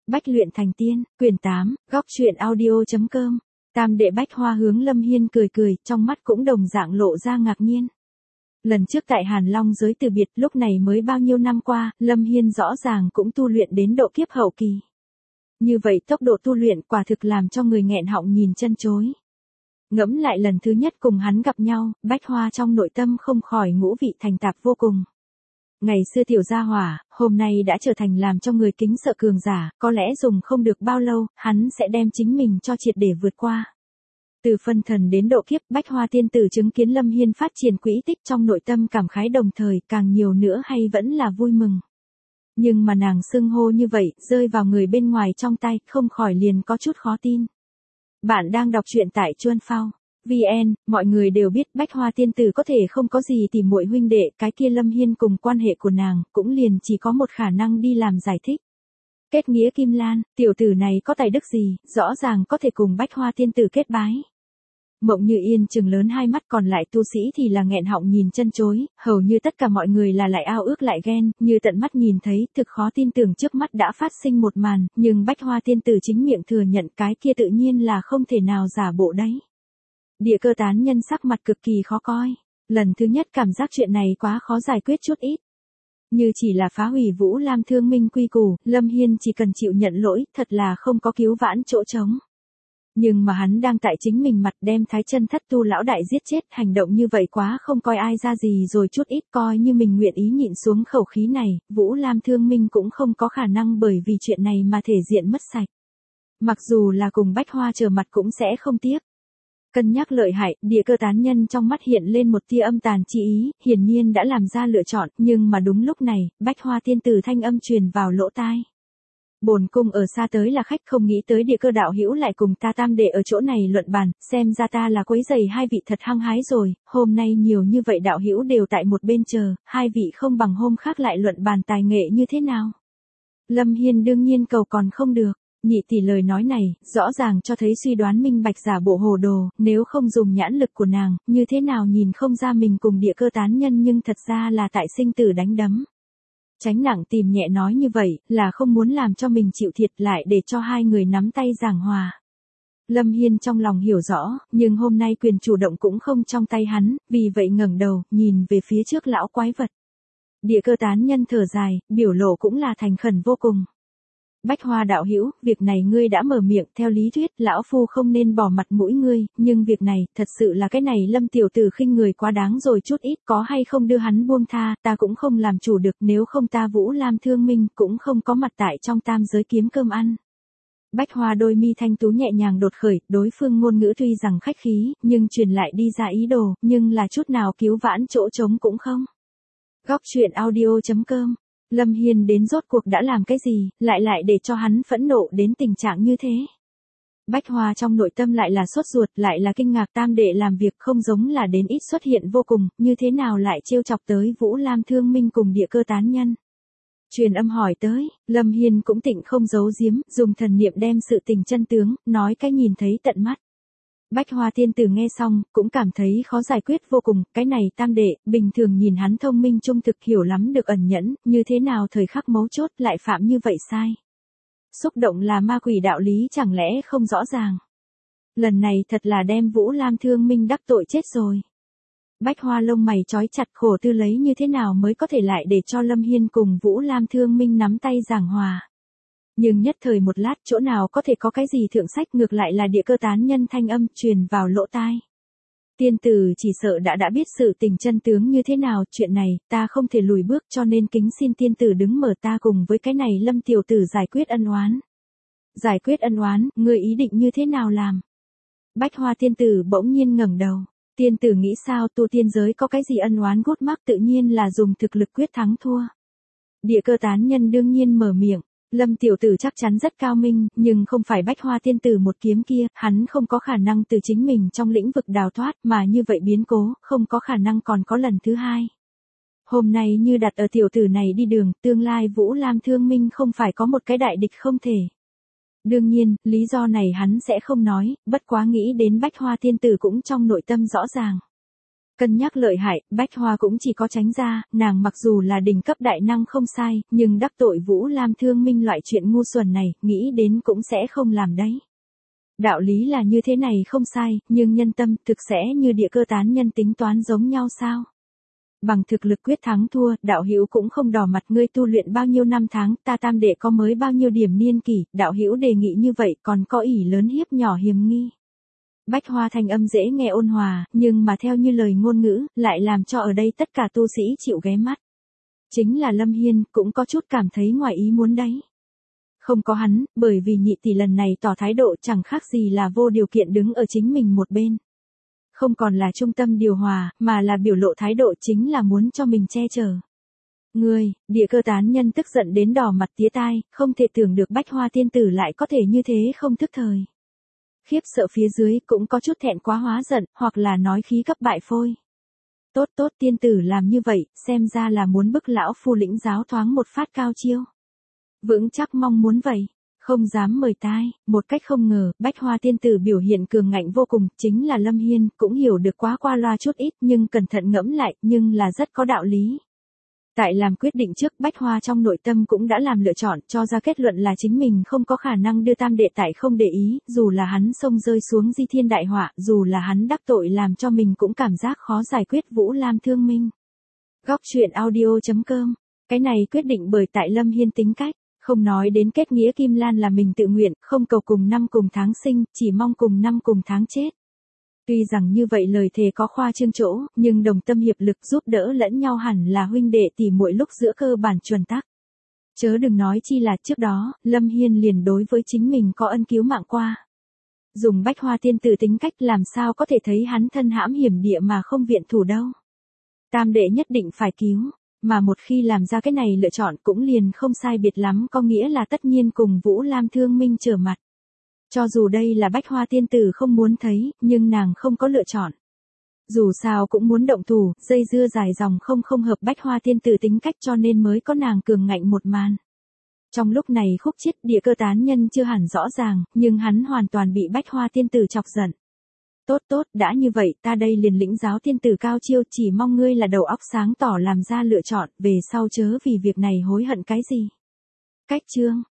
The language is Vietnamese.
Bách luyện thành tiên, quyển 8, góc truyện audio.com. Tam đệ Bách Hoa hướng Lâm Hiên cười cười, trong mắt cũng đồng dạng lộ ra ngạc nhiên. Lần trước tại Hàn Long giới từ biệt, lúc này mới bao nhiêu năm qua, Lâm Hiên rõ ràng cũng tu luyện đến độ kiếp hậu kỳ. Như vậy tốc độ tu luyện quả thực làm cho người nghẹn họng nhìn chân chối. Ngẫm lại lần thứ nhất cùng hắn gặp nhau, Bách Hoa trong nội tâm không khỏi ngũ vị thành tạp vô cùng. Ngày xưa tiểu gia hỏa, hôm nay đã trở thành làm cho người kính sợ cường giả, có lẽ dùng không được bao lâu, hắn sẽ đem chính mình cho triệt để vượt qua. Từ phân thần đến độ kiếp, Bách Hoa tiên tử chứng kiến Lâm Hiên phát triển quỹ tích trong nội tâm cảm khái đồng thời, càng nhiều nữa hay vẫn là vui mừng. Nhưng mà nàng xưng hô như vậy, rơi vào người bên ngoài trong tay, không khỏi liền có chút khó tin. Bạn đang đọc truyện tại Chuan Phao VN, mọi người đều biết Bách Hoa tiên tử có thể không có gì tỉ muội huynh đệ, cái kia Lâm Hiên cùng quan hệ của nàng, cũng liền chỉ có một khả năng đi làm giải thích. Kết nghĩa Kim Lan, tiểu tử này có tài đức gì, rõ ràng có thể cùng Bách Hoa tiên tử kết bái. Mộng Như Yên trừng lớn hai mắt, còn lại tu sĩ thì là nghẹn họng nhìn chân chối, hầu như tất cả mọi người là lại ao ước lại ghen, như tận mắt nhìn thấy, thực khó tin tưởng trước mắt đã phát sinh một màn, nhưng Bách Hoa tiên tử chính miệng thừa nhận cái kia tự nhiên là không thể nào giả bộ đấy. Địa Cơ tán nhân sắc mặt cực kỳ khó coi, lần thứ nhất cảm giác chuyện này quá khó giải quyết chút ít. Như chỉ là phá hủy Vũ Lam Thương Minh quy củ, Lâm Hiên chỉ cần chịu nhận lỗi, thật là không có cứu vãn chỗ trống. Nhưng mà hắn đang tại chính mình mặt đem Thái Chân Thất Tu lão đại giết chết, hành động như vậy quá không coi ai ra gì rồi chút ít, coi như mình nguyện ý nhịn xuống khẩu khí này, Vũ Lam Thương Minh cũng không có khả năng bởi vì chuyện này mà thể diện mất sạch. Mặc dù là cùng Bách Hoa trở mặt cũng sẽ không tiếc. Cân nhắc lợi hại, Địa Cơ tán nhân trong mắt hiện lên một tia âm tàn chi ý, hiển nhiên đã làm ra lựa chọn, nhưng mà đúng lúc này, Bách Hoa tiên tử thanh âm truyền vào lỗ tai. Bổn cung ở xa tới là khách, không nghĩ tới Địa Cơ đạo hữu lại cùng ta tam đệ ở chỗ này luận bàn, xem ra ta là quấy rầy hai vị thật hăng hái rồi, hôm nay nhiều như vậy đạo hữu đều tại một bên chờ, hai vị không bằng hôm khác lại luận bàn tài nghệ như thế nào. Lâm Hiên đương nhiên cầu còn không được. Nhị tỷ lời nói này, rõ ràng cho thấy suy đoán minh bạch giả bộ hồ đồ, nếu không dùng nhãn lực của nàng, như thế nào nhìn không ra mình cùng Địa Cơ tán nhân nhưng thật ra là tại sinh tử đánh đấm. Tránh nặng tìm nhẹ nói như vậy, là không muốn làm cho mình chịu thiệt lại để cho hai người nắm tay giảng hòa. Lâm Hiên trong lòng hiểu rõ, nhưng hôm nay quyền chủ động cũng không trong tay hắn, vì vậy ngẩng đầu, nhìn về phía trước lão quái vật. Địa Cơ tán nhân thở dài, biểu lộ cũng là thành khẩn vô cùng. Bách Hoa đạo hữu, việc này ngươi đã mở miệng, theo lý thuyết, lão phu không nên bỏ mặt mũi ngươi, nhưng việc này, thật sự là cái này Lâm tiểu tử khinh người quá đáng rồi chút ít, có hay không đưa hắn buông tha, ta cũng không làm chủ được, nếu không ta Vũ Lam Thương Minh cũng không có mặt tại trong tam giới kiếm cơm ăn. Bách Hoa đôi mi thanh tú nhẹ nhàng đột khởi, đối phương ngôn ngữ tuy rằng khách khí, nhưng truyền lại đi ra ý đồ, nhưng là chút nào cứu vãn chỗ trống cũng không. Góc truyện audio.com. Lâm Hiên đến rốt cuộc đã làm cái gì, lại để cho hắn phẫn nộ đến tình trạng như thế. Bách Hoa trong nội tâm lại là sốt ruột, lại là kinh ngạc, tam đệ làm việc không giống là đến ít xuất hiện vô cùng, như thế nào lại trêu chọc tới Vũ Lam Thương Minh cùng Địa Cơ tán nhân. Truyền âm hỏi tới, Lâm Hiên cũng tịnh không giấu giếm, dùng thần niệm đem sự tình chân tướng, nói cái nhìn thấy tận mắt. Bách Hoa tiên tử nghe xong, cũng cảm thấy khó giải quyết vô cùng, cái này tam đệ, bình thường nhìn hắn thông minh trung thực hiểu lắm được ẩn nhẫn, như thế nào thời khắc mấu chốt lại phạm như vậy sai. Xúc động là ma quỷ đạo lý chẳng lẽ không rõ ràng. Lần này thật là đem Vũ Lam Thương Minh đắc tội chết rồi. Bách Hoa lông mày trói chặt, khổ tư lấy như thế nào mới có thể lại để cho Lâm Hiên cùng Vũ Lam Thương Minh nắm tay giảng hòa. Nhưng nhất thời một lát, chỗ nào có thể có cái gì thượng sách, ngược lại là Địa Cơ tán nhân thanh âm truyền vào lỗ tai. Tiên tử chỉ sợ đã biết sự tình chân tướng như thế nào, chuyện này, ta không thể lùi bước, cho nên kính xin tiên tử đứng mở ta cùng với cái này Lâm tiểu tử giải quyết ân oán. Giải quyết ân oán, ngươi ý định như thế nào làm? Bách Hoa tiên tử bỗng nhiên ngẩng đầu. Tiên tử nghĩ sao, tu tiên giới có cái gì ân oán gút mắc, tự nhiên là dùng thực lực quyết thắng thua. Địa Cơ tán nhân đương nhiên mở miệng. Lâm tiểu tử chắc chắn rất cao minh, nhưng không phải Bách Hoa tiên tử một kiếm kia, hắn không có khả năng từ chính mình trong lĩnh vực đào thoát, mà như vậy biến cố, không có khả năng còn có lần thứ hai. Hôm nay như đặt ở tiểu tử này đi đường, tương lai Vũ Lam Thương Minh không phải có một cái đại địch không thể. Đương nhiên, lý do này hắn sẽ không nói, bất quá nghĩ đến Bách Hoa tiên tử cũng trong nội tâm rõ ràng. Cân nhắc lợi hại, Bách Hoa cũng chỉ có tránh ra, nàng mặc dù là đỉnh cấp đại năng không sai, nhưng đắc tội Vũ Lam Thương Minh loại chuyện ngu xuẩn này, nghĩ đến cũng sẽ không làm đấy. Đạo lý là như thế này không sai, nhưng nhân tâm thực sẽ như địa cơ tán nhân tính toán giống nhau sao? Bằng thực lực quyết thắng thua, đạo hữu cũng không đỏ mặt, ngươi tu luyện bao nhiêu năm tháng, ta tam đệ có mới bao nhiêu điểm niên kỷ, đạo hữu đề nghị như vậy còn có ỷ lớn hiếp nhỏ hiềm nghi. Bách Hoa thanh âm dễ nghe ôn hòa, nhưng mà theo như lời ngôn ngữ, lại làm cho ở đây tất cả tu sĩ chịu ghé mắt. Chính là Lâm Hiên, cũng có chút cảm thấy ngoài ý muốn đấy. Không có hắn, bởi vì nhị tỷ lần này tỏ thái độ chẳng khác gì là vô điều kiện đứng ở chính mình một bên. Không còn là trung tâm điều hòa, mà là biểu lộ thái độ chính là muốn cho mình che chở. Ngươi, địa cơ tán nhân tức giận đến đỏ mặt tía tai, không thể tưởng được Bách Hoa tiên tử lại có thể như thế không thức thời. Khiếp sợ phía dưới cũng có chút thẹn quá hóa giận, hoặc là nói khí cấp bại phôi. Tốt tốt tiên tử làm như vậy, xem ra là muốn bức lão phu lĩnh giáo thoáng một phát cao chiêu. Vững chắc mong muốn vậy, không dám mời tai, một cách không ngờ, Bách Hoa tiên tử biểu hiện cường ngạnh vô cùng, chính là Lâm Hiên, cũng hiểu được quá qua loa chút ít nhưng cẩn thận ngẫm lại, nhưng là rất có đạo lý. Tại làm quyết định trước, Bách Hoa trong nội tâm cũng đã làm lựa chọn, cho ra kết luận là chính mình không có khả năng đưa tam đệ tại không để ý, dù là hắn xông rơi xuống di thiên đại họa, dù là hắn đắc tội làm cho mình cũng cảm giác khó giải quyết Vũ Lam Thương Minh. Góc truyện audio.com, cái này quyết định bởi tại Lâm Hiên tính cách. Không nói đến kết nghĩa Kim Lan là mình tự nguyện, không cầu cùng năm cùng tháng sinh, chỉ mong cùng năm cùng tháng chết. Tuy rằng như vậy lời thề có khoa trương chỗ, nhưng đồng tâm hiệp lực giúp đỡ lẫn nhau hẳn là huynh đệ tỷ muội lúc giữa cơ bản chuẩn tắc. Chớ đừng nói chi là trước đó, Lâm Hiên liền đối với chính mình có ân cứu mạng qua. Dùng Bách Hoa tiên tử tính cách làm sao có thể thấy hắn thân hãm hiểm địa mà không viện thủ đâu. Tam đệ nhất định phải cứu. Mà một khi làm ra cái này lựa chọn cũng liền không sai biệt lắm, có nghĩa là tất nhiên cùng Vũ Lam Thương Minh trở mặt. Cho dù đây là Bách Hoa tiên tử không muốn thấy, nhưng nàng không có lựa chọn. Dù sao cũng muốn động thủ, dây dưa dài dòng không hợp Bách Hoa tiên tử tính cách cho nên mới có nàng cường ngạnh một màn. Trong lúc này khúc chiết địa cơ tán nhân chưa hẳn rõ ràng, nhưng hắn hoàn toàn bị Bách Hoa tiên tử chọc giận. Tốt tốt, đã như vậy, ta đây liền lĩnh giáo tiên tử cao chiêu, chỉ mong ngươi là đầu óc sáng tỏ làm ra lựa chọn, về sau chớ vì việc này hối hận cái gì. Cách chương